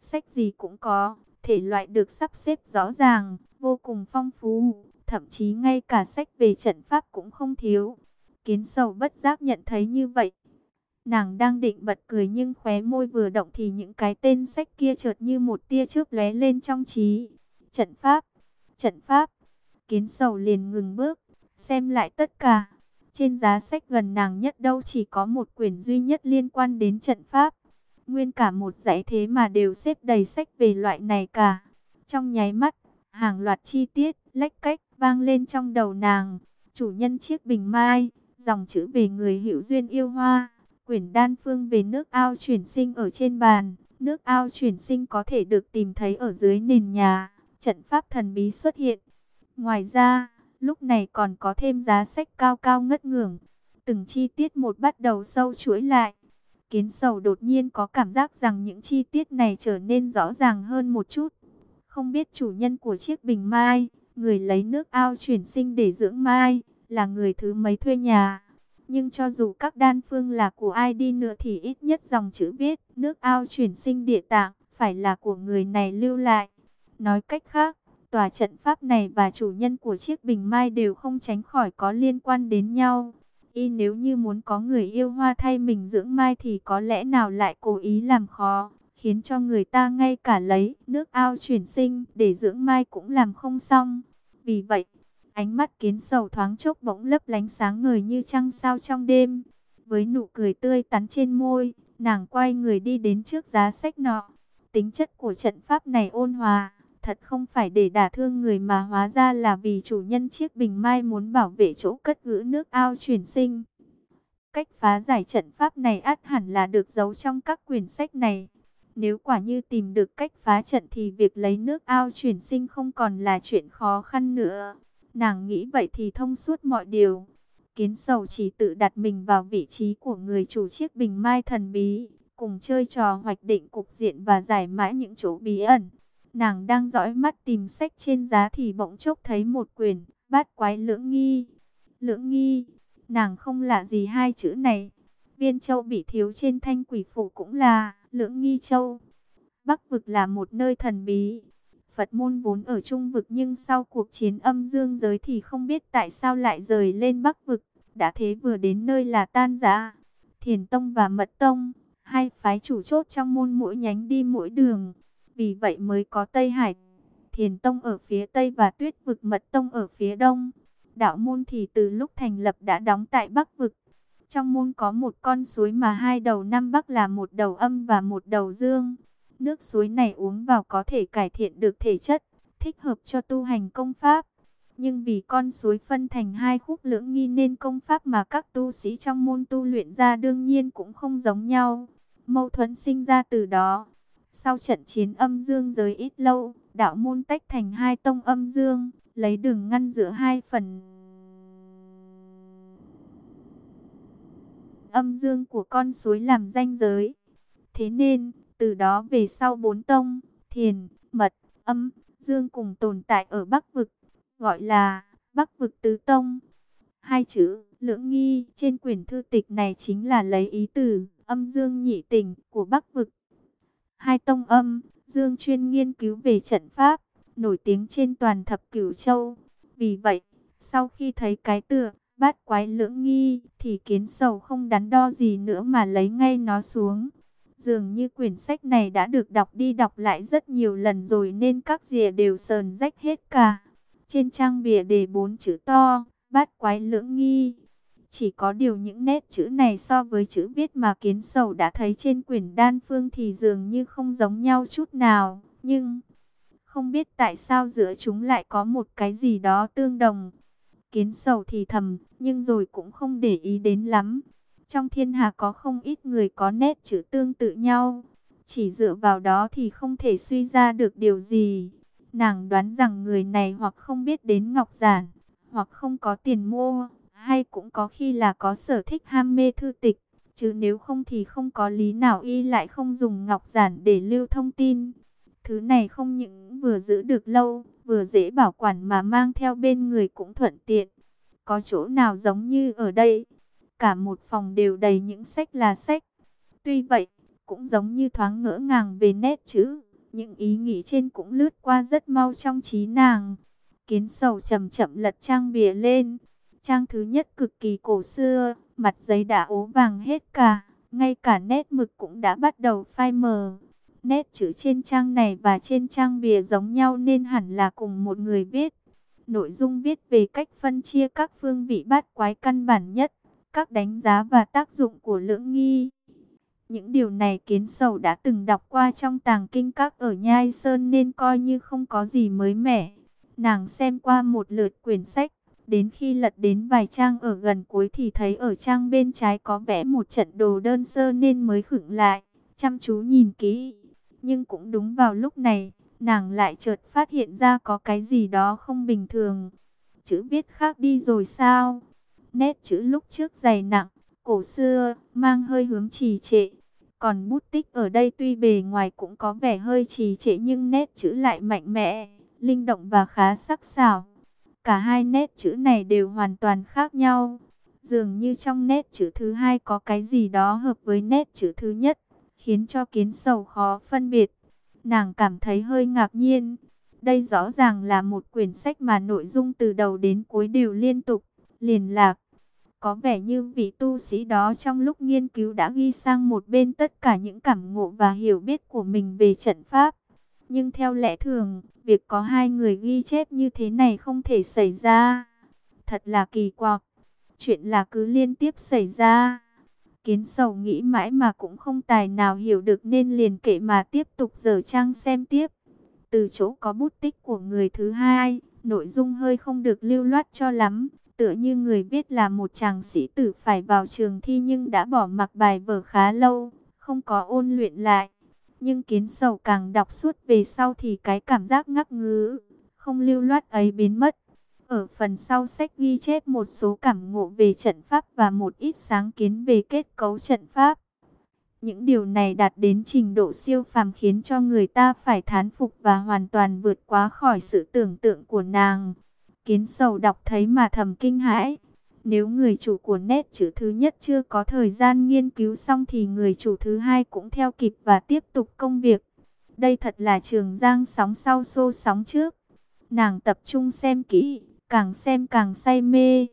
[SPEAKER 1] sách gì cũng có, thể loại được sắp xếp rõ ràng, vô cùng phong phú, thậm chí ngay cả sách về trận pháp cũng không thiếu. Kiến Sầu bất giác nhận thấy như vậy. Nàng đang định bật cười nhưng khóe môi vừa động thì những cái tên sách kia chợt như một tia chớp lóe lên trong trí. Trận pháp, trận pháp. Kiến Sầu liền ngừng bước, xem lại tất cả. Trên giá sách gần nàng nhất đâu chỉ có một quyển duy nhất liên quan đến trận pháp. Nguyên cả một dãy thế mà đều xếp đầy sách về loại này cả. Trong nháy mắt, hàng loạt chi tiết, lách cách vang lên trong đầu nàng. Chủ nhân chiếc bình mai, dòng chữ về người hữu duyên yêu hoa, quyển đan phương về nước ao chuyển sinh ở trên bàn. Nước ao chuyển sinh có thể được tìm thấy ở dưới nền nhà. Trận pháp thần bí xuất hiện. Ngoài ra, lúc này còn có thêm giá sách cao cao ngất ngưởng. Từng chi tiết một bắt đầu sâu chuỗi lại. Kiến Sầu đột nhiên có cảm giác rằng những chi tiết này trở nên rõ ràng hơn một chút. Không biết chủ nhân của chiếc bình mai, người lấy nước ao chuyển sinh để dưỡng mai, là người thứ mấy thuê nhà. Nhưng cho dù các đan phương là của ai đi nữa thì ít nhất dòng chữ viết nước ao chuyển sinh địa tạng phải là của người này lưu lại. Nói cách khác, tòa trận pháp này và chủ nhân của chiếc bình mai đều không tránh khỏi có liên quan đến nhau. Nếu như muốn có người yêu hoa thay mình dưỡng mai thì có lẽ nào lại cố ý làm khó, khiến cho người ta ngay cả lấy nước ao chuyển sinh để dưỡng mai cũng làm không xong. Vì vậy, ánh mắt Kiến Sầu thoáng chốc bỗng lấp lánh sáng ngời như trăng sao trong đêm. Với nụ cười tươi tắn trên môi, nàng quay người đi đến trước giá sách nọ. Tính chất của trận pháp này ôn hòa, thật không phải để đả thương người mà hóa ra là vì chủ nhân chiếc bình mai muốn bảo vệ chỗ cất giữ nước ao chuyển sinh. Cách phá giải trận pháp này ắt hẳn là được giấu trong các quyển sách này. Nếu quả như tìm được cách phá trận thì việc lấy nước ao chuyển sinh không còn là chuyện khó khăn nữa. Nàng nghĩ vậy thì thông suốt mọi điều. Kiến Sầu chỉ tự đặt mình vào vị trí của người chủ chiếc bình mai thần bí, cùng chơi trò hoạch định cục diện và giải mã những chỗ bí ẩn. Nàng đang dõi mắt tìm sách trên giá thì bỗng chốc thấy một quyển Bát Quái Lưỡng Nghi. Lưỡng Nghi, nàng không lạ gì hai chữ này. Viên châu bị thiếu trên thanh quỷ phủ cũng là Lưỡng Nghi Châu. Bắc vực là một nơi thần bí. Phật môn vốn ở Trung vực nhưng sau cuộc chiến âm dương giới thì không biết tại sao lại rời lên Bắc vực. Đã thế vừa đến nơi là tan rã. Thiền Tông và Mật Tông, hai phái chủ chốt trong môn mỗi nhánh đi mỗi đường. Vì vậy mới có Tây Hải, Thiền Tông ở phía Tây và Tuyết vực Mật Tông ở phía Đông. Đạo môn thì từ lúc thành lập đã đóng tại Bắc vực. Trong môn có một con suối mà hai đầu Nam Bắc là một đầu âm và một đầu dương. Nước suối này uống vào có thể cải thiện được thể chất, thích hợp cho tu hành công pháp. Nhưng vì con suối phân thành hai khúc lưỡng nghi nên công pháp mà các tu sĩ trong môn tu luyện ra đương nhiên cũng không giống nhau. Mâu thuẫn sinh ra từ đó. Sau trận chiến âm dương giới ít lâu, đạo môn tách thành hai tông âm dương, lấy đường ngăn giữa hai phần âm dương của con suối làm ranh giới. Thế nên, từ đó về sau bốn tông, Thiền, Mật, Âm, Dương cùng tồn tại ở Bắc vực, gọi là Bắc vực tứ tông. Hai chữ Lưỡng Nghi trên quyển thư tịch này chính là lấy ý từ âm dương nhị tình của Bắc vực. Hai tông âm, dương chuyên nghiên cứu về trận pháp, nổi tiếng trên toàn thập cửu châu. Vì vậy, sau khi thấy cái tựa Bát Quái Lưỡng Nghi thì Kiến Sầu không đắn đo gì nữa mà lấy ngay nó xuống. Dường như quyển sách này đã được đọc đi đọc lại rất nhiều lần rồi nên các rìa đều sờn rách hết cả. Trên trang bìa đề 4 chữ to, Bát Quái Lưỡng Nghi. Chỉ có điều những nét chữ này so với chữ viết mà Kiến Sầu đã thấy trên quyển đan phương thì dường như không giống nhau chút nào. Nhưng không biết tại sao giữa chúng lại có một cái gì đó tương đồng. Kiến Sầu thì thầm, nhưng rồi cũng không để ý đến lắm. Trong thiên hạ có không ít người có nét chữ tương tự nhau. Chỉ dựa vào đó thì không thể suy ra được điều gì. Nàng đoán rằng người này hoặc không biết đến ngọc giản, hoặc không có tiền mua, hay cũng có khi là có sở thích ham mê thư tịch. Chứ nếu không thì không có lý nào y lại không dùng ngọc giản để lưu thông tin. Thứ này không những vừa giữ được lâu, vừa dễ bảo quản mà mang theo bên người cũng thuận tiện. Có chỗ nào giống như ở đây? Cả một phòng đều đầy những sách là sách. Tuy vậy, cũng giống như thoáng ngỡ ngàng về nét chữ. Những ý nghĩ trên cũng lướt qua rất mau trong trí nàng. Kiến Sầu chậm chậm lật trang bìa lên. Trang thứ nhất cực kỳ cổ xưa, mặt giấy đã ố vàng hết cả, ngay cả nét mực cũng đã bắt đầu phai mờ. Nét chữ trên trang này và trên trang bìa giống nhau nên hẳn là cùng một người viết. Nội dung viết về cách phân chia các phương vị bát quái căn bản nhất, các đánh giá và tác dụng của lưỡng nghi. Những điều này Kiến Sầu đã từng đọc qua trong tàng kinh các ở Nhai Sơn nên coi như không có gì mới mẻ. Nàng xem qua một lượt quyển sách, đến khi lật đến vài trang ở gần cuối thì thấy ở trang bên trái có vẽ một trận đồ đơn sơ nên mới khựng lại, chăm chú nhìn kỹ. Nhưng cũng đúng vào lúc này, nàng lại chợt phát hiện ra có cái gì đó không bình thường. Chữ viết khác đi rồi sao? Nét chữ lúc trước dày nặng, cổ xưa, mang hơi hướng trì trệ. Còn bút tích ở đây tuy bề ngoài cũng có vẻ hơi trì trệ nhưng nét chữ lại mạnh mẽ, linh động và khá sắc sảo. Cả hai nét chữ này đều hoàn toàn khác nhau. Dường như trong nét chữ thứ hai có cái gì đó hợp với nét chữ thứ nhất, khiến cho Kiến Sầu khó phân biệt. Nàng cảm thấy hơi ngạc nhiên. Đây rõ ràng là một quyển sách mà nội dung từ đầu đến cuối đều liên tục, liền lạc. Có vẻ như vị tu sĩ đó trong lúc nghiên cứu đã ghi sang một bên tất cả những cảm ngộ và hiểu biết của mình về trận pháp. Nhưng theo lẽ thường, việc có hai người ghi chép như thế này không thể xảy ra. Thật là kỳ quặc. Chuyện là cứ liên tiếp xảy ra. Kiến Sầu nghĩ mãi mà cũng không tài nào hiểu được nên liền kệ mà tiếp tục dở trang xem tiếp. Từ chỗ có bút tích của người thứ hai, nội dung hơi không được lưu loát cho lắm. Tựa như người viết là một chàng sĩ tử phải vào trường thi nhưng đã bỏ mặc bài vở khá lâu, không có ôn luyện lại. Nhưng Kiến Sầu càng đọc suốt về sau thì cái cảm giác ngắc ngứ, không lưu loát ấy biến mất. Ở phần sau sách ghi chép một số cảm ngộ về trận pháp và một ít sáng kiến về kết cấu trận pháp. Những điều này đạt đến trình độ siêu phàm khiến cho người ta phải thán phục và hoàn toàn vượt quá khỏi sự tưởng tượng của nàng. Kiến Sầu đọc thấy mà thầm kinh hãi. Nếu người chủ của nét chữ thứ nhất chưa có thời gian nghiên cứu xong thì người chủ thứ hai cũng theo kịp và tiếp tục công việc. Đây thật là Trường Giang sóng sau xô sóng trước. Nàng tập trung xem kỹ, càng xem càng say mê.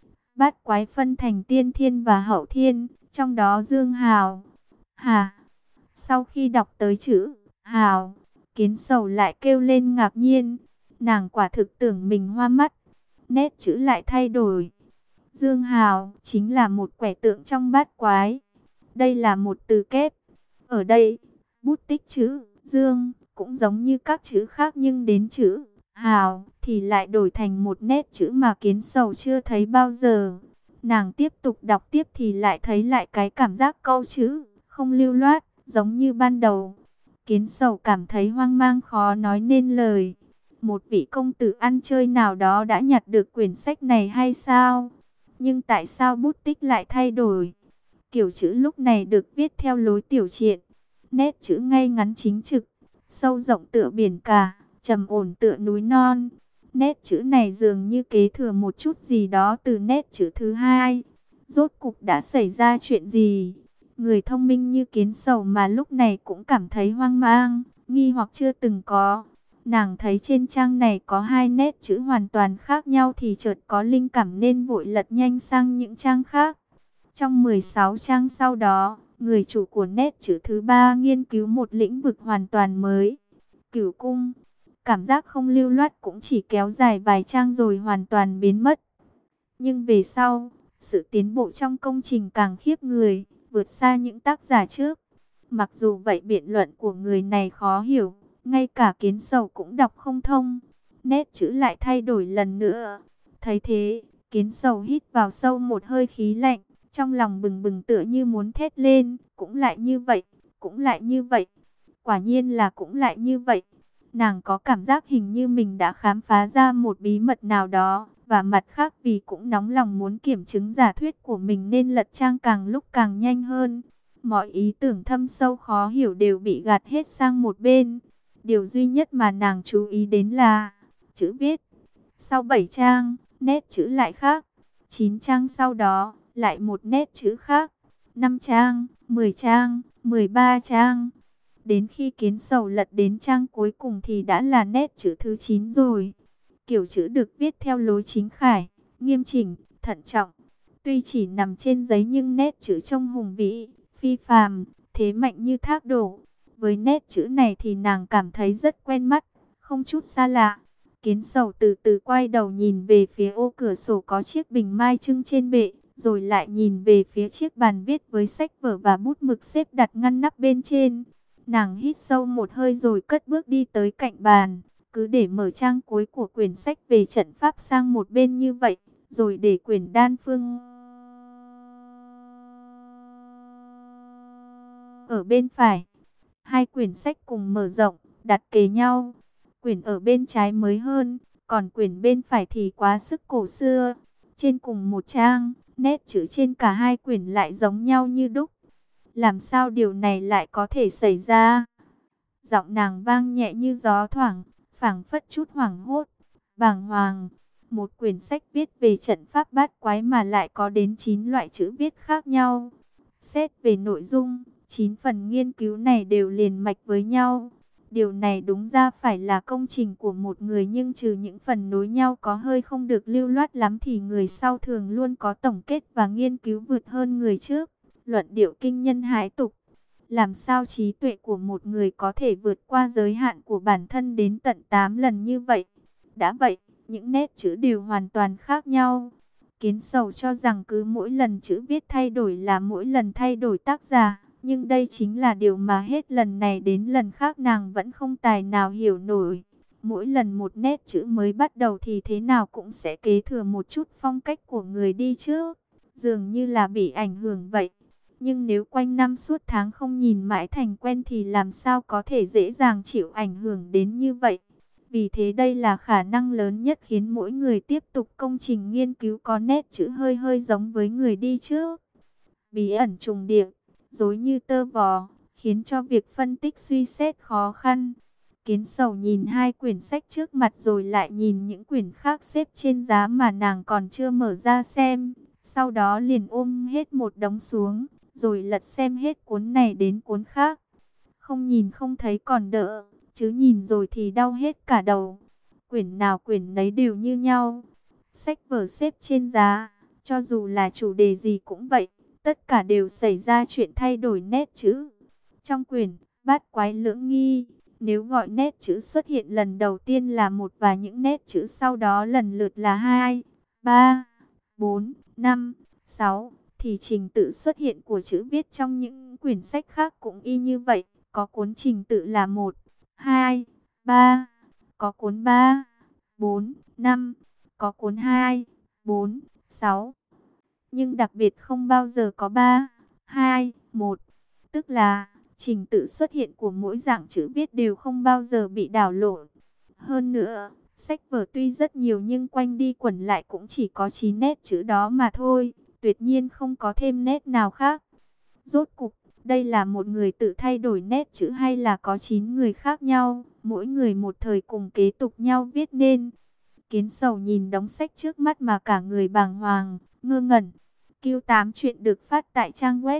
[SPEAKER 1] Bát quái phân thành tiên thiên và hậu thiên, trong đó Dương Hào, Hà. Sau khi đọc tới chữ Hào, Kiến Sầu lại kêu lên ngạc nhiên. Nàng quả thực tưởng mình hoa mắt. Nét chữ lại thay đổi. Dương Hào chính là một quẻ tượng trong bát quái. Đây là một từ kép. Ở đây, bút tích chữ Dương cũng giống như các chữ khác nhưng đến chữ Hào thì lại đổi thành một nét chữ mà Kiến Sầu chưa thấy bao giờ. Nàng tiếp tục đọc tiếp thì lại thấy lại cái cảm giác câu chữ không lưu loát, giống như ban đầu. Kiến Sầu cảm thấy hoang mang khó nói nên lời. Một vị công tử ăn chơi nào đó đã nhặt được quyển sách này hay sao? Nhưng tại sao bút tích lại thay đổi? Kiểu chữ lúc này được viết theo lối tiểu truyện. Nét chữ ngay ngắn chính trực, sâu rộng tựa biển cả, trầm ổn tựa núi non. Nét chữ này dường như kế thừa một chút gì đó từ nét chữ thứ hai. Rốt cục đã xảy ra chuyện gì? Người thông minh như Kiến Sầu mà lúc này cũng cảm thấy hoang mang, nghi hoặc chưa từng có. Nàng thấy trên trang này có hai nét chữ hoàn toàn khác nhau thì chợt có linh cảm nên vội lật nhanh sang những trang khác. Trong 16 trang sau đó, người chủ của nét chữ thứ ba nghiên cứu một lĩnh vực hoàn toàn mới. Cửu cung. Cảm giác không lưu loát cũng chỉ kéo dài vài trang rồi hoàn toàn biến mất. Nhưng về sau, sự tiến bộ trong công trình càng khiếp người, vượt xa những tác giả trước. Mặc dù vậy biện luận của người này khó hiểu, ngay cả Kiến Sầu cũng đọc không thông. Nét chữ lại thay đổi lần nữa. Thấy thế, Kiến Sầu hít vào sâu một hơi khí lạnh, trong lòng bừng bừng tựa như muốn thét lên. Cũng lại như vậy, cũng lại như vậy. Quả nhiên là cũng lại như vậy. Nàng có cảm giác hình như mình đã khám phá ra một bí mật nào đó. Và mặt khác vì cũng nóng lòng muốn kiểm chứng giả thuyết của mình nên lật trang càng lúc càng nhanh hơn. Mọi ý tưởng thâm sâu khó hiểu đều bị gạt hết sang một bên. Điều duy nhất mà nàng chú ý đến là chữ viết. Sau 7 trang, nét chữ lại khác. 9 trang sau đó, lại một nét chữ khác. 5 trang, 10 trang, 13 trang. Đến khi Kiến Sầu lật đến trang cuối cùng thì đã là nét chữ thứ 9 rồi. Kiểu chữ được viết theo lối chính khải, nghiêm chỉnh, thận trọng. Tuy chỉ nằm trên giấy nhưng nét chữ trông hùng vĩ, phi phàm, thế mạnh như thác đổ. Với nét chữ này thì nàng cảm thấy rất quen mắt, không chút xa lạ. Kiến Sầu từ từ quay đầu nhìn về phía ô cửa sổ có chiếc bình mai trưng trên bệ, rồi lại nhìn về phía chiếc bàn viết với sách vở và bút mực xếp đặt ngăn nắp bên trên. Nàng hít sâu một hơi rồi cất bước đi tới cạnh bàn, cứ để mở trang cuối của quyển sách về trận pháp sang một bên như vậy, rồi để quyển đan phương ở bên phải. Hai quyển sách cùng mở rộng, đặt kề nhau. Quyển ở bên trái mới hơn, còn quyển bên phải thì quá sức cổ xưa. Trên cùng một trang, nét chữ trên cả hai quyển lại giống nhau như đúc. Làm sao điều này lại có thể xảy ra? Giọng nàng vang nhẹ như gió thoảng, phảng phất chút hoảng hốt, bàng hoàng. Một quyển sách viết về trận pháp bát quái mà lại có đến 9 loại chữ viết khác nhau. Xét về nội dung, 9 phần nghiên cứu này đều liền mạch với nhau. Điều này đúng ra phải là công trình của một người, nhưng trừ những phần nối nhau có hơi không được lưu loát lắm thì người sau thường luôn có tổng kết và nghiên cứu vượt hơn người trước. Luận điệu kinh nhân hãi tục. Làm sao trí tuệ của một người có thể vượt qua giới hạn của bản thân đến tận 8 lần như vậy? Đã vậy, những nét chữ đều hoàn toàn khác nhau. Kiến Sầu cho rằng cứ mỗi lần chữ viết thay đổi là mỗi lần thay đổi tác giả. Nhưng đây chính là điều mà hết lần này đến lần khác nàng vẫn không tài nào hiểu nổi. Mỗi lần một nét chữ mới bắt đầu thì thế nào cũng sẽ kế thừa một chút phong cách của người đi trước. Dường như là bị ảnh hưởng vậy. Nhưng nếu quanh năm suốt tháng không nhìn mãi thành quen thì làm sao có thể dễ dàng chịu ảnh hưởng đến như vậy. Vì thế đây là khả năng lớn nhất khiến mỗi người tiếp tục công trình nghiên cứu có nét chữ hơi hơi giống với người đi trước. Bí ẩn trùng điệp, rối như tơ vò, khiến cho việc phân tích suy xét khó khăn. Kiến Sầu nhìn hai quyển sách trước mặt rồi lại nhìn những quyển khác xếp trên giá mà nàng còn chưa mở ra xem. Sau đó liền ôm hết một đống xuống, rồi lật xem hết cuốn này đến cuốn khác. Không nhìn không thấy còn đỡ, chứ nhìn rồi thì đau hết cả đầu. Quyển nào quyển nấy đều như nhau. Sách vở xếp trên giá, cho dù là chủ đề gì cũng vậy, tất cả đều xảy ra chuyện thay đổi nét chữ. Trong quyển Bát Quái Lưỡng Nghi, nếu gọi nét chữ xuất hiện lần đầu tiên là 1 và những nét chữ sau đó lần lượt là 2, 3, 4, 5, 6, thì trình tự xuất hiện của chữ viết trong những quyển sách khác cũng y như vậy. Có cuốn trình tự là 1, 2, 3, có cuốn 3, 4, 5, có cuốn 2, 4, 6. Nhưng đặc biệt không bao giờ có 3, 2, 1. Tức là trình tự xuất hiện của mỗi dạng chữ viết đều không bao giờ bị đảo lộn. Hơn nữa, sách vở tuy rất nhiều nhưng quanh đi quẩn lại cũng chỉ có 9 nét chữ đó mà thôi. Tuyệt nhiên không có thêm nét nào khác. Rốt cục, đây là một người tự thay đổi nét chữ hay là có 9 người khác nhau, mỗi người một thời cùng kế tục nhau viết nên. Kiến Sầu nhìn đống sách trước mắt mà cả người bàng hoàng, ngơ ngẩn. Q8 chuyện được phát tại trang web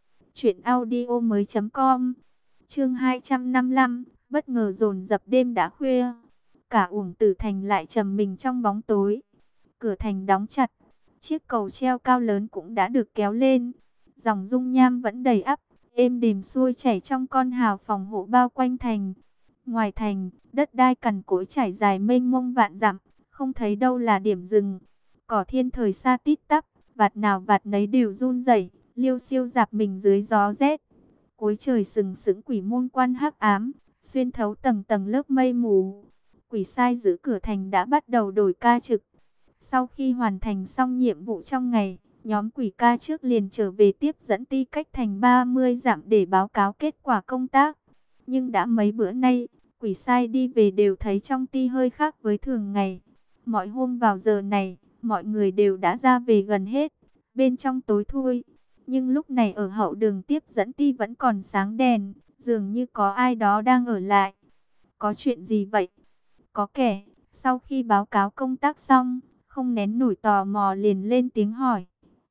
[SPEAKER 1] truyệnaudiomoi.com. Chương 255, bất ngờ dồn dập đêm đã khuya. Cả Uổng Tử Thành lại trầm mình trong bóng tối. Cửa thành đóng chặt, chiếc cầu treo cao lớn cũng đã được kéo lên. Dòng dung nham vẫn đầy ắp, êm đềm xuôi chảy trong con hào phòng hộ bao quanh thành. Ngoài thành, đất đai cằn cỗi trải dài mênh mông vạn dặm, không thấy đâu là điểm dừng. Cỏ thiên thời xa tít tắp, vạt nào vạt nấy đều run rẩy, liêu xiêu rạp mình dưới gió rét. Cuối trời sừng sững quỷ môn quan hắc ám, xuyên thấu tầng tầng lớp mây mù. Quỷ sai giữ cửa thành đã bắt đầu đổi ca trực. Sau khi hoàn thành xong nhiệm vụ trong ngày, nhóm quỷ ca trước liền trở về tiếp dẫn Ti cách thành 30 dặm để báo cáo kết quả công tác. Nhưng đã mấy bữa nay, quỷ sai đi về đều thấy trong Ti hơi khác với thường ngày. Mọi hôm vào giờ này, mọi người đều đã ra về gần hết, bên trong tối thui. Nhưng lúc này ở hậu đường tiếp dẫn Ti vẫn còn sáng đèn, dường như có ai đó đang ở lại. Có chuyện gì vậy? Có kẻ, sau khi báo cáo công tác xong, không nén nổi tò mò liền lên tiếng hỏi.